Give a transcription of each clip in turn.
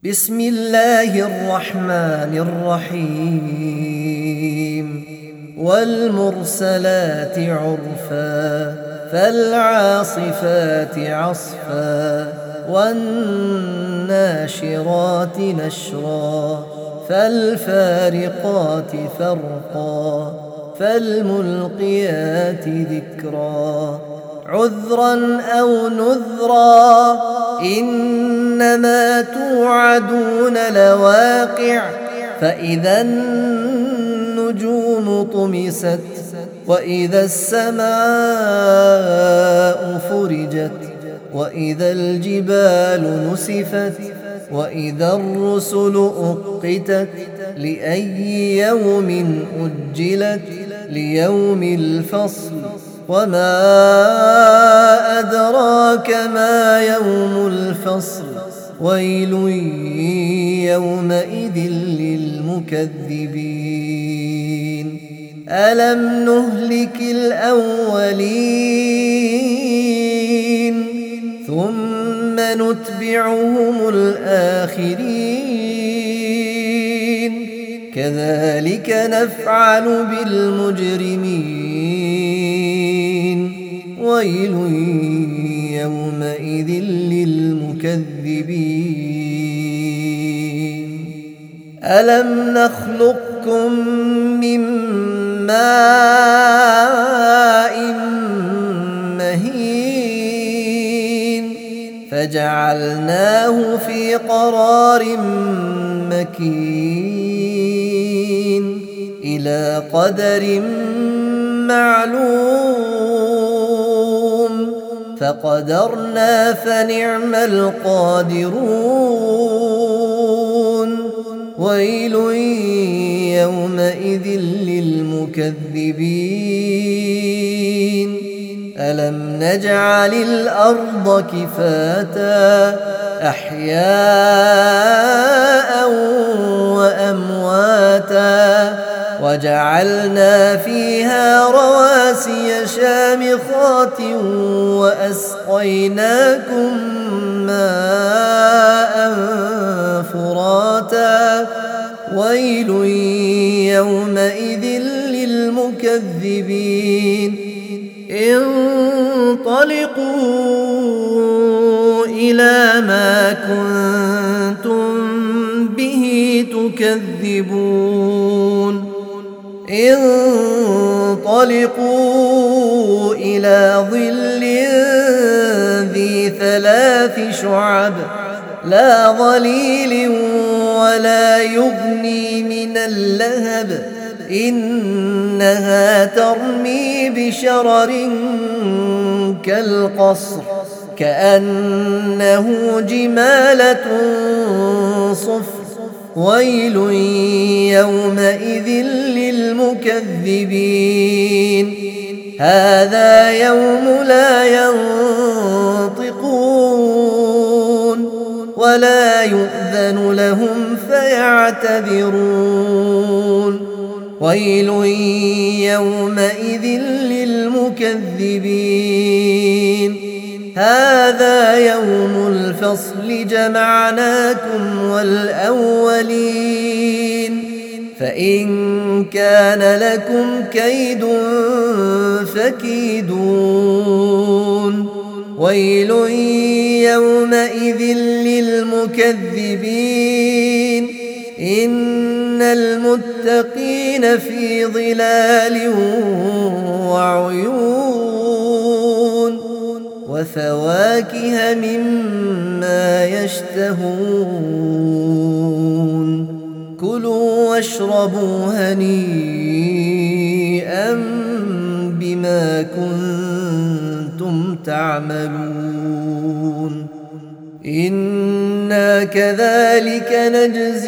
بسم الله الرحمن الرحيم والمرسلات عرفا فالعاصفات عصفا والناشرات نشرا فالفارقات فرقا فالملقيات ذكرا عذرا أو نذرا إنما توعدون لواقع فإذا النجوم طمست وإذا السماء فرجت وإذا الجبال نسفت وإذا الرسل أقتت لأي يوم أجلت ليوم الفصل وما أدراك ما يوم الفصل ويل يومئذ للمكذبين ألم نهلك الأولين ثم نتبعهم الآخرين كذلك نفعل بالمجرمين ويل يومئذ للمكذبين ألم نخلقكم من ماء مهين فجعلناه في قرار مكين إلى قدر معلوم فقدرنا فنعم القادرون ويل يومئذ للمكذبين ألم نجعل الأرض كفاتا أحياء وأمواتا وجعلنا فيها رواسي شامخات وأسقيناكم ماء فراتا ويل يومئذ للمكذبين انطلقوا إلى ما كنتم به تكذبون انطلقوا إلى ظل ذي ثلاث شعب لا ظليل ولا يغني من اللهب إنها ترمي بشرر كالقصر كأنه جمالة صفر ويل يومئذ للمكذبين هذا يوم لا ينطقون ولا يؤذن لهم فيعتذرون ويل يومئذ للمكذبين هذا يوم الفصل جمعناكم والأولين فإن كان لكم كيد فكيدون ويل يومئذ للمكذبين إن المتقين في ظلال وعيون وفواكه مما يشتهون كلوا واشربوا هنيئا بما كنتم تعملون إنا كذلك نجزي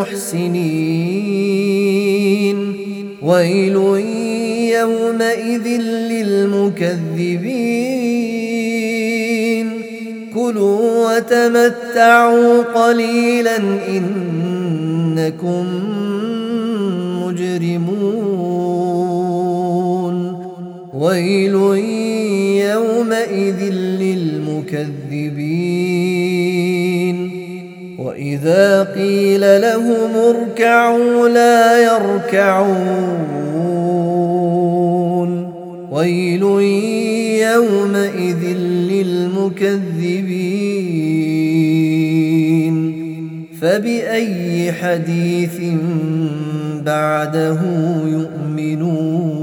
المحسنين ويل يومئذ للمكذبين كلوا وتمتعوا قليلا إنكم مجرمون ويل يومئذ للمكذبين وإذا قيل لهم اركعوا لا يركعون ويل يومئذ للمكذبين فبأي حديث بعده يؤمنون